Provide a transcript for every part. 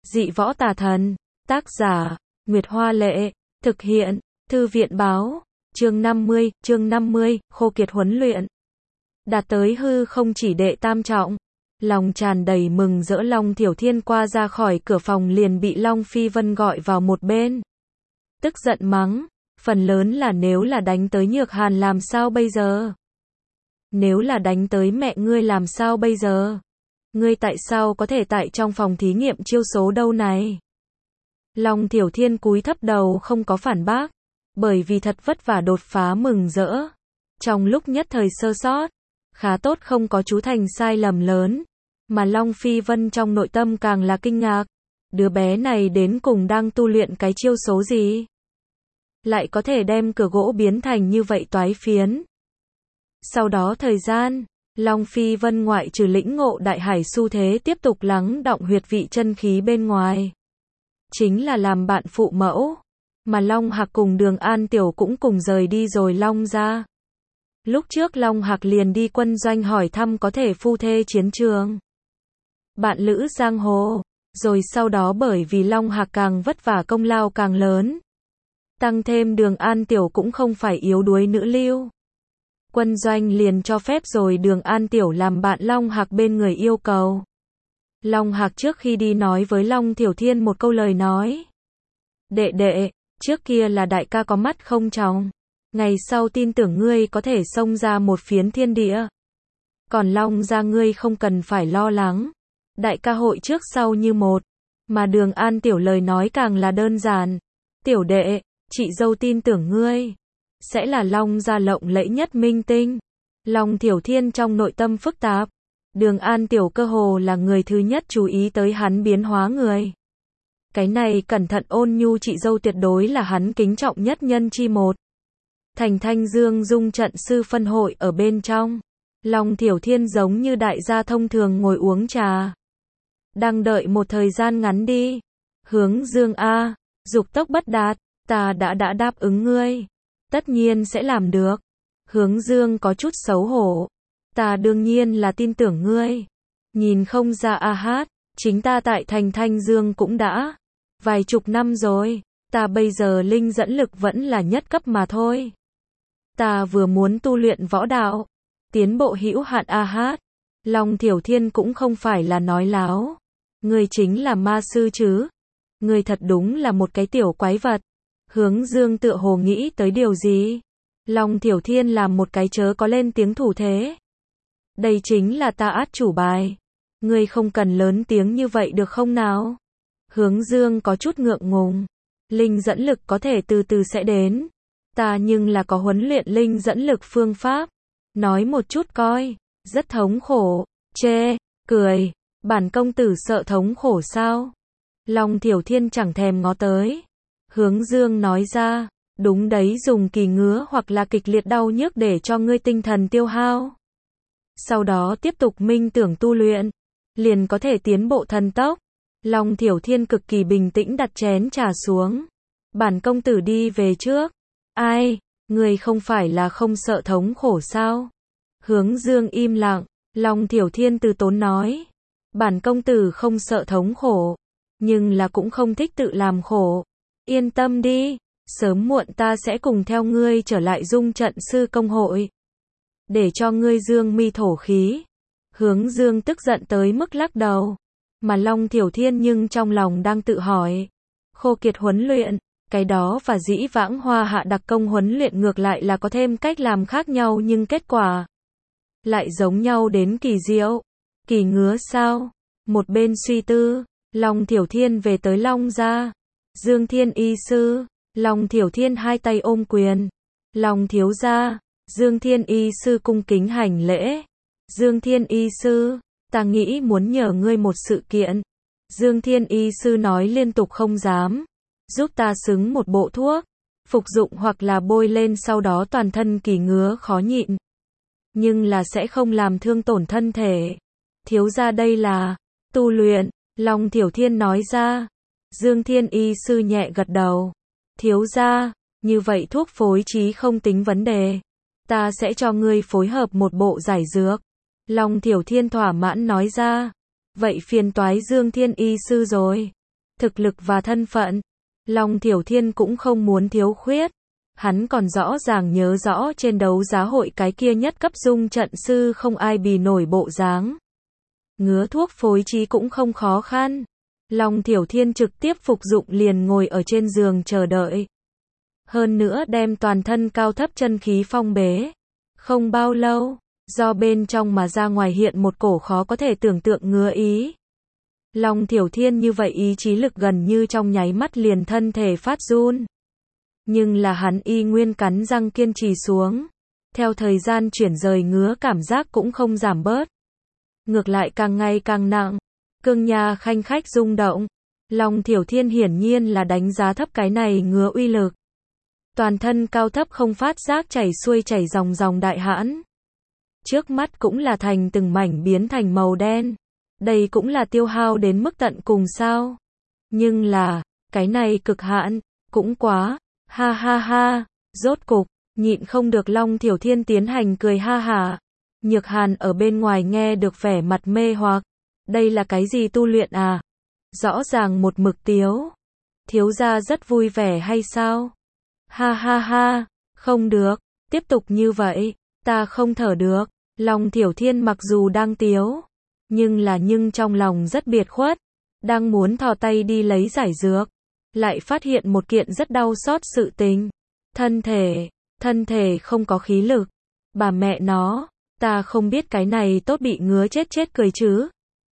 Dị võ tà thần. Tác giả, Nguyệt Hoa Lệ. Thực hiện, Thư viện Báo. Chương 50, khô kiệt huấn luyện. Đạt tới hư không chỉ đệ tam trọng. Lòng tràn đầy mừng rỡ, Long Thiểu Thiên qua ra khỏi cửa phòng liền bị Long Phi Vân gọi vào một bên. Tức giận mắng, phần lớn là nếu là đánh tới Nhược Hàn làm sao bây giờ? Nếu là đánh tới mẹ ngươi làm sao bây giờ? Ngươi tại sao có thể tại trong phòng thí nghiệm chiêu số đâu này? Long Thiểu Thiên cúi thấp đầu không có phản bác, bởi vì thật vất vả đột phá mừng rỡ. Trong lúc nhất thời sơ sót, khá tốt không có chú thành sai lầm lớn, mà Long Phi Vân trong nội tâm càng là kinh ngạc. Đứa bé này đến cùng đang tu luyện cái chiêu số gì? Lại có thể đem cửa gỗ biến thành như vậy toái phiến. Sau đó thời gian, Long Phi Vân ngoại trừ lĩnh ngộ đại hải xu thế tiếp tục lắng đọng huyệt vị chân khí bên ngoài, chính là làm bạn phụ mẫu, mà Long Hạc cùng Đường An Tiểu cũng cùng rời đi rồi Long ra. Lúc trước Long Hạc liền đi quân doanh hỏi thăm có thể phu thê chiến trường, bạn lữ giang hồ, rồi sau đó bởi vì Long Hạc càng vất vả công lao càng lớn, tăng thêm Đường An Tiểu cũng không phải yếu đuối nữ lưu. Quân doanh liền cho phép rồi Đường An Tiểu làm bạn Long Hạc bên người yêu cầu. Long Hạc trước khi đi nói với Long Thiểu Thiên một câu lời nói. Đệ đệ, trước kia là đại ca có mắt không tròng. Ngày sau tin tưởng ngươi có thể xông ra một phiến thiên địa. Còn Long ra ngươi không cần phải lo lắng. Đại ca hội trước sau như một. Mà Đường An Tiểu lời nói càng là đơn giản. Tiểu đệ, chị dâu tin tưởng ngươi sẽ là Long gia lộng lẫy nhất minh tinh. Long Thiểu Thiên trong nội tâm phức tạp. Đường An Tiểu cơ hồ là người thứ nhất chú ý tới hắn biến hóa người. Cái này cẩn thận ôn nhu chị dâu tuyệt đối là hắn kính trọng nhất nhân chi một. Thành Thanh Dương Dung trận sư phân hội ở bên trong. Long Thiểu Thiên giống như đại gia thông thường ngồi uống trà. Đang đợi một thời gian ngắn đi. Hướng Dương a, dục tốc bất đạt, ta đã đáp ứng ngươi. Tất nhiên sẽ làm được. Hướng Dương có chút xấu hổ. Ta đương nhiên là tin tưởng ngươi. Nhìn không ra a hát, chính ta tại Thành Thanh Dương cũng đã vài chục năm rồi. Ta bây giờ linh dẫn lực vẫn là nhất cấp mà thôi. Ta vừa muốn tu luyện võ đạo, tiến bộ hữu hạn a hát. Long Thiểu Thiên cũng không phải là nói láo. Ngươi chính là ma sư chứ? Ngươi thật đúng là một cái tiểu quái vật. Hướng Dương tựa hồ nghĩ tới điều gì? Long Thiểu Thiên làm một cái chớ có lên tiếng thủ thế. Đây chính là ta át chủ bài. Ngươi không cần lớn tiếng như vậy được không nào? Hướng Dương có chút ngượng ngùng. Linh dẫn lực có thể từ từ sẽ đến. Ta nhưng là có huấn luyện linh dẫn lực phương pháp. Nói một chút coi. Rất thống khổ. Chê, cười. Bản công tử sợ thống khổ sao? Long Thiểu Thiên chẳng thèm ngó tới. Hướng Dương nói ra. Đúng đấy, dùng kỳ ngứa hoặc là kịch liệt đau nhức để cho ngươi tinh thần tiêu hao. Sau đó tiếp tục minh tưởng tu luyện, liền có thể tiến bộ thần tốc. Long Thiểu Thiên cực kỳ bình tĩnh đặt chén trà xuống. Bản công tử đi về trước. Ai, ngươi không phải là không sợ thống khổ sao? Hướng Dương im lặng. Long Thiểu Thiên từ tốn nói. Bản công tử không sợ thống khổ, nhưng là cũng không thích tự làm khổ. Yên tâm đi. Sớm muộn ta sẽ cùng theo ngươi trở lại Dung trận sư công hội. Để cho ngươi dương mi thổ khí. Hướng Dương tức giận tới mức lắc đầu. Mà Long Thiểu Thiên nhưng trong lòng đang tự hỏi. Khô kiệt huấn luyện, cái đó và dĩ vãng Hoa Hạ đặc công huấn luyện ngược lại là có thêm cách làm khác nhau nhưng kết quả lại giống nhau đến kỳ diệu. Kỳ ngứa sao? Một bên suy tư, Long Thiểu Thiên về tới Long gia. Dương Thiên y sư. Long Thiểu Thiên hai tay ôm quyền. Long thiếu gia. Dương Thiên y sư cung kính hành lễ. Dương Thiên y sư, ta nghĩ muốn nhờ ngươi một sự kiện. Dương Thiên y sư nói liên tục không dám. Giúp ta xứng một bộ thuốc, phục dụng hoặc là bôi lên sau đó toàn thân kỳ ngứa khó nhịn. Nhưng là sẽ không làm thương tổn thân thể. Thiếu gia đây là tu luyện. Long Thiểu Thiên nói ra. Dương Thiên y sư nhẹ gật đầu. Thiếu gia, như vậy thuốc phối trí không tính vấn đề. Ta sẽ cho ngươi phối hợp một bộ giải dược. Long Thiểu Thiên thỏa mãn nói ra. Vậy phiền toái Dương Thiên y sư rồi. thực lực và thân phận. Long Thiểu Thiên cũng không muốn thiếu khuyết. Hắn còn rõ ràng nhớ rõ trên đấu giá hội cái kia nhất cấp dung trận sư không ai bì nổi bộ dáng. Ngứa thuốc phối trí cũng không khó khăn. Long Thiểu Thiên trực tiếp phục dụng liền ngồi ở trên giường chờ đợi. Hơn nữa đem toàn thân cao thấp chân khí phong bế. Không bao lâu, do bên trong mà ra ngoài hiện một cổ khó có thể tưởng tượng ngứa ý. Long Thiểu Thiên như vậy ý chí lực gần như trong nháy mắt liền thân thể phát run. Nhưng là hắn y nguyên cắn răng kiên trì xuống. Theo thời gian chuyển rời ngứa cảm giác cũng không giảm bớt. Ngược lại càng ngày càng nặng. Cương nha khanh khách rung động. Long Thiểu Thiên hiển nhiên là đánh giá thấp cái này ngứa uy lực. Toàn thân cao thấp không phát giác chảy xuôi chảy dòng dòng đại hãn. Trước mắt cũng là thành từng mảnh biến thành màu đen. Đây cũng là tiêu hao đến mức tận cùng sao. Nhưng là, cái này cực hạn, cũng quá, ha ha ha, rốt cục, nhịn không được Long Thiểu Thiên tiến hành cười ha hả. Nhược Hàn ở bên ngoài nghe được vẻ mặt mê hoặc. Đây là cái gì tu luyện à? Rõ ràng một mực tiếu. Thiếu gia rất vui vẻ hay sao? Ha ha ha, không được, tiếp tục như vậy, ta không thở được. Long Thiểu Thiên mặc dù đang tiếu, nhưng trong lòng rất biệt khuất, đang muốn thò tay đi lấy giải dược, lại phát hiện một kiện rất đau xót sự tình. Thân thể không có khí lực. Bà mẹ nó, ta không biết cái này tốt bị ngứa chết cười chứ.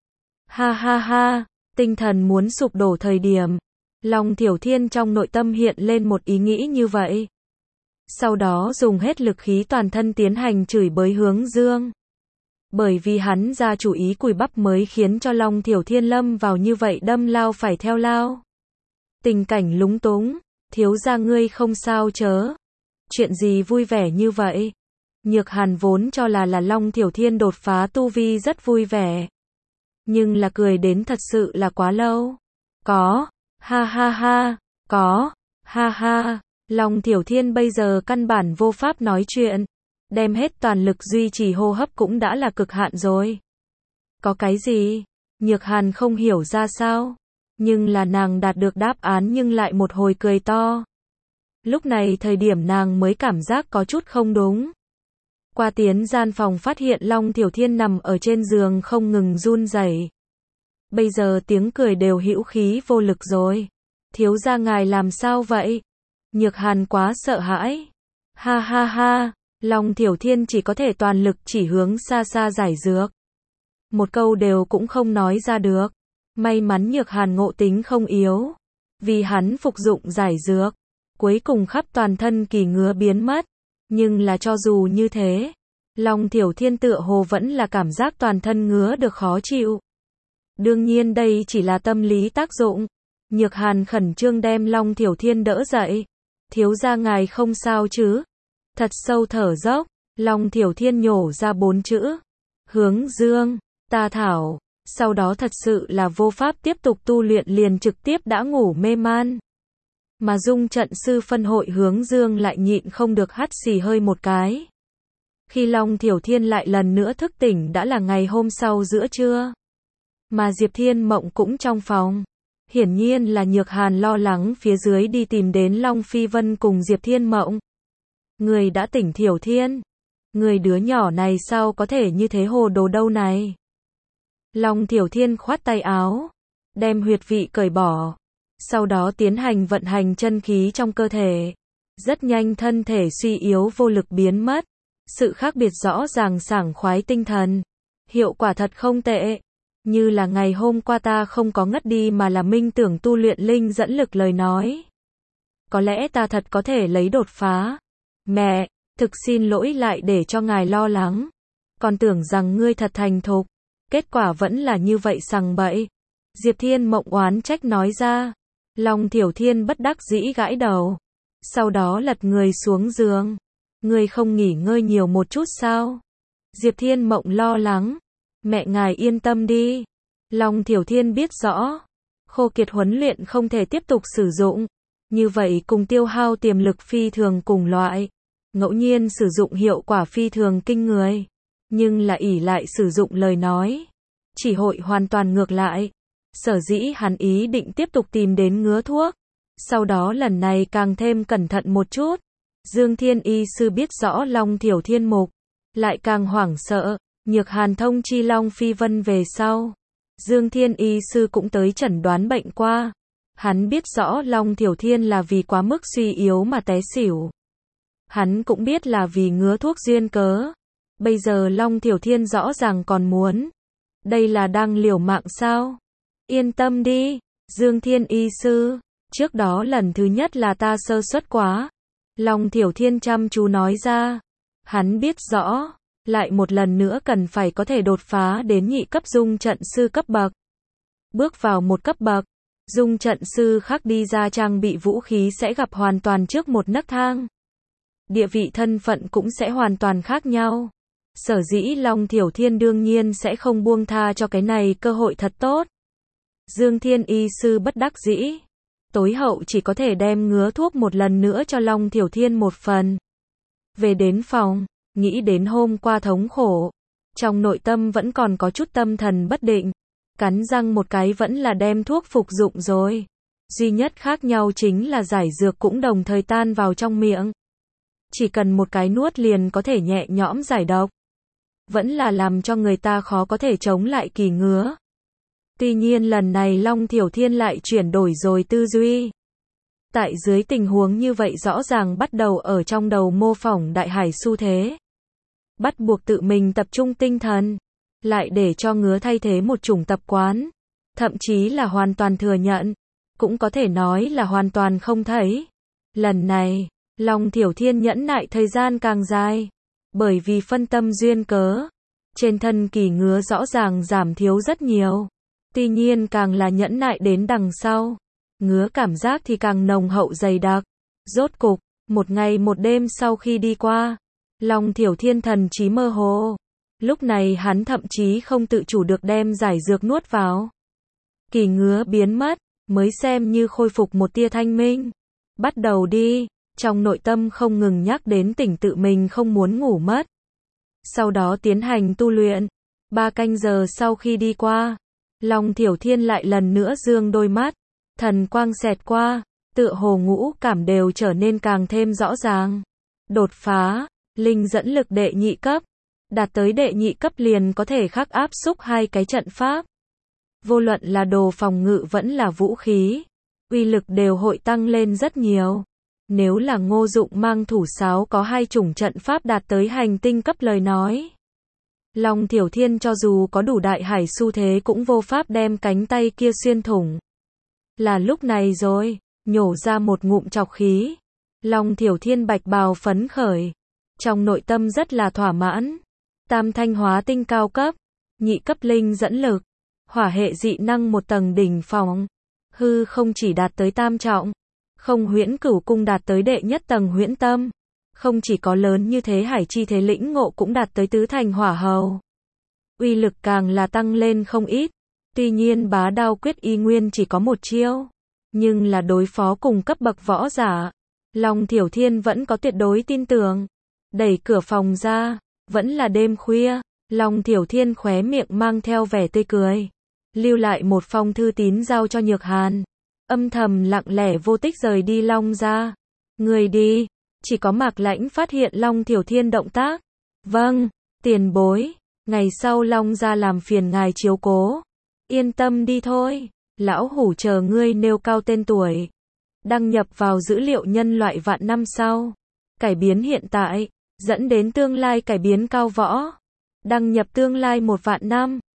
Ha ha ha, tinh thần muốn sụp đổ thời điểm. Long Thiểu Thiên trong nội tâm hiện lên một ý nghĩ như vậy. Sau đó dùng hết lực khí toàn thân tiến hành chửi bới Hướng Dương. Bởi vì hắn ra chủ ý cùi bắp mới khiến cho Long Thiểu Thiên lâm vào như vậy đâm lao phải theo lao. Tình cảnh lúng túng, thiếu gia ngươi không sao chớ. Chuyện gì vui vẻ như vậy? Nhược Hàn vốn cho là Long Thiểu Thiên đột phá tu vi rất vui vẻ. Nhưng là cười đến thật sự là quá lâu. Có, ha ha ha, có, ha ha, Long Thiểu Thiên bây giờ căn bản vô pháp nói chuyện. Đem hết toàn lực duy trì hô hấp cũng đã là cực hạn rồi. Có cái gì? Nhược Hàn không hiểu ra sao. Nhưng là nàng đạt được đáp án nhưng lại một hồi cười to. Lúc này thời điểm nàng mới cảm giác có chút không đúng. Qua tiến gian phòng phát hiện Long Thiểu Thiên nằm ở trên giường không ngừng run rẩy. Bây giờ tiếng cười đều hữu khí vô lực rồi. Thiếu gia ngài làm sao vậy? Nhược Hàn quá sợ hãi. Ha ha ha, Long Thiểu Thiên chỉ có thể toàn lực chỉ hướng xa xa giải dược. Một câu đều cũng không nói ra được. May mắn Nhược Hàn ngộ tính không yếu. Vì hắn phục dụng giải dược. Cuối cùng khắp toàn thân kỳ ngứa biến mất. Nhưng là cho dù như thế, Long Thiểu Thiên tựa hồ vẫn là cảm giác toàn thân ngứa được khó chịu. Đương nhiên đây chỉ là tâm lý tác dụng. Nhược Hàn khẩn trương đem Long Thiểu Thiên đỡ dậy. Thiếu gia ngài không sao chứ? Thật sâu thở dốc, Long Thiểu Thiên nhổ ra 4 chữ. Hướng Dương, ta thảo. Sau đó thật sự là vô pháp tiếp tục tu luyện liền trực tiếp đã ngủ mê man. Mà dung trận sư phân hội Hướng Dương lại nhịn không được hắt xì hơi một cái. Khi Long Thiểu Thiên lại lần nữa thức tỉnh đã là ngày hôm sau giữa trưa. Mà Diệp Thiên Mộng cũng trong phòng. Hiển nhiên là Nhược Hàn lo lắng phía dưới đi tìm đến Long Phi Vân cùng Diệp Thiên Mộng. Người đã tỉnh Thiểu Thiên. Người đứa nhỏ này sao có thể như thế hồ đồ đâu này. Long Thiểu Thiên khoát tay áo. Đem huyệt vị cởi bỏ. Sau đó tiến hành vận hành chân khí trong cơ thể. Rất nhanh thân thể suy yếu vô lực biến mất. Sự khác biệt rõ ràng sảng khoái tinh thần. Hiệu quả thật không tệ. Như là ngày hôm qua ta không có ngất đi mà là minh tưởng tu luyện linh dẫn lực lời nói. Có lẽ ta thật có thể lấy đột phá. Mẹ, thực xin lỗi lại để cho ngài lo lắng. Còn tưởng rằng ngươi thật thành thục. Kết quả vẫn là như vậy sằng bậy. Diệp Thiên Mộng oán trách nói ra. Long Thiểu Thiên bất đắc dĩ gãi đầu. Sau đó lật người xuống giường. Ngươi không nghỉ ngơi nhiều một chút sao? Diệp Thiên Mộng lo lắng. Mẹ ngài yên tâm đi. Long Thiểu Thiên biết rõ. Khô kiệt huấn luyện không thể tiếp tục sử dụng. Như vậy cùng tiêu hao tiềm lực phi thường cùng loại. Ngẫu nhiên sử dụng hiệu quả phi thường kinh người. Nhưng là ỷ lại sử dụng lời nói. Chỉ hội hoàn toàn ngược lại. Sở dĩ hắn ý định tiếp tục tìm đến ngứa thuốc. Sau đó lần này càng thêm cẩn thận một chút. Dương Thiên y sư biết rõ Long Thiểu Thiên mục, lại càng hoảng sợ. Nhược Hàn thông chi Long Phi Vân về sau. Dương Thiên y sư cũng tới chẩn đoán bệnh qua. Hắn biết rõ Long Thiểu Thiên là vì quá mức suy yếu mà té xỉu. Hắn cũng biết là vì ngứa thuốc duyên cớ. Bây giờ Long Thiểu Thiên rõ ràng còn muốn. Đây là đang liều mạng sao? Yên tâm đi, Dương Thiên y sư. Trước đó lần thứ nhất là ta sơ suất quá. Long Thiểu Thiên chăm chú nói ra. Hắn biết rõ, lại một lần nữa cần phải có thể đột phá đến nhị cấp dung trận sư cấp bậc. Bước vào một cấp bậc, dung trận sư khác đi ra trang bị vũ khí sẽ gặp hoàn toàn trước một nấc thang. Địa vị thân phận cũng sẽ hoàn toàn khác nhau. Sở dĩ Long Thiểu Thiên đương nhiên sẽ không buông tha cho cái này cơ hội thật tốt. Dương Thiên y sư bất đắc dĩ. Tối hậu chỉ có thể đem ngứa thuốc một lần nữa cho Long Thiểu Thiên một phần. Về đến phòng, nghĩ đến hôm qua thống khổ. Trong nội tâm vẫn còn có chút tâm thần bất định. Cắn răng một cái vẫn là đem thuốc phục dụng rồi. Duy nhất khác nhau chính là giải dược cũng đồng thời tan vào trong miệng. Chỉ cần một cái nuốt liền có thể nhẹ nhõm giải độc. Vẫn là làm cho người ta khó có thể chống lại kỳ ngứa. Tuy nhiên lần này Long Thiểu Thiên lại chuyển đổi rồi tư duy. Tại dưới tình huống như vậy rõ ràng bắt đầu ở trong đầu mô phỏng đại hải xu thế. Bắt buộc tự mình tập trung tinh thần. Lại để cho ngứa thay thế một chủng tập quán. Thậm chí là hoàn toàn thừa nhận. Cũng có thể nói là hoàn toàn không thấy. Lần này, Long Thiểu Thiên nhẫn nại thời gian càng dài. Bởi vì phân tâm duyên cớ. Trên thân kỳ ngứa rõ ràng giảm thiếu rất nhiều. Tuy nhiên càng là nhẫn nại đến đằng sau. Ngứa cảm giác thì càng nồng hậu dày đặc. Rốt cục, một ngày một đêm sau khi đi qua. Long Thiểu Thiên thần trí mơ hồ. Lúc này hắn thậm chí không tự chủ được đem giải dược nuốt vào. Kỳ ngứa biến mất, mới xem như khôi phục một tia thanh minh. Bắt đầu đi, trong nội tâm không ngừng nhắc đến tỉnh tự mình không muốn ngủ mất. Sau đó tiến hành tu luyện. 3 canh giờ sau khi đi qua, Long Thiểu Thiên lại lần nữa dương đôi mắt. Thần quang xẹt qua, tựa hồ ngũ cảm đều trở nên càng thêm rõ ràng. Đột phá, linh dẫn lực đệ nhị cấp. Đạt tới đệ nhị cấp liền có thể khắc áp xúc 2 cái trận pháp. Vô luận là đồ phòng ngự vẫn là vũ khí. Uy lực đều hội tăng lên rất nhiều. Nếu là Ngô Dụng mang thủ sáo có 2 chủng trận pháp đạt tới hành tinh cấp lời nói. Long Thiểu Thiên cho dù có đủ đại hải xu thế cũng vô pháp đem cánh tay kia xuyên thủng. Là lúc này rồi, nhổ ra một ngụm trọc khí. Long Thiểu Thiên bạch bào phấn khởi. Trong nội tâm rất là thỏa mãn. Tam thanh hóa tinh cao cấp, nhị cấp linh dẫn lực, hỏa hệ dị năng một tầng đỉnh phong. Hư không chỉ đạt tới tam trọng. Không huyễn cửu cung đạt tới đệ nhất tầng huyễn tâm. Không chỉ có lớn như thế hải chi thế lĩnh ngộ cũng đạt tới tứ thành hỏa hầu. Uy lực càng là tăng lên không ít. Tuy nhiên bá đao quyết y nguyên chỉ có một chiêu. Nhưng là đối phó cùng cấp bậc võ giả. Long Thiểu Thiên vẫn có tuyệt đối tin tưởng. Đẩy cửa phòng ra. Vẫn là đêm khuya. Long Thiểu Thiên khóe miệng mang theo vẻ tươi cười. Lưu lại một phong thư tín giao cho Nhược Hàn. Âm thầm lặng lẽ vô tích rời đi Long ra. Người đi. Chỉ có Mạc Lãnh phát hiện Long Thiểu Thiên động tác. Vâng, tiền bối. Ngày sau Long ra làm phiền ngài chiếu cố. Yên tâm đi thôi. Lão hủ chờ ngươi nêu cao tên tuổi. Đăng nhập vào dữ liệu nhân loại vạn năm sau. Cải biến hiện tại. Dẫn đến tương lai cải biến cao võ. Đăng nhập tương lai 1 vạn năm.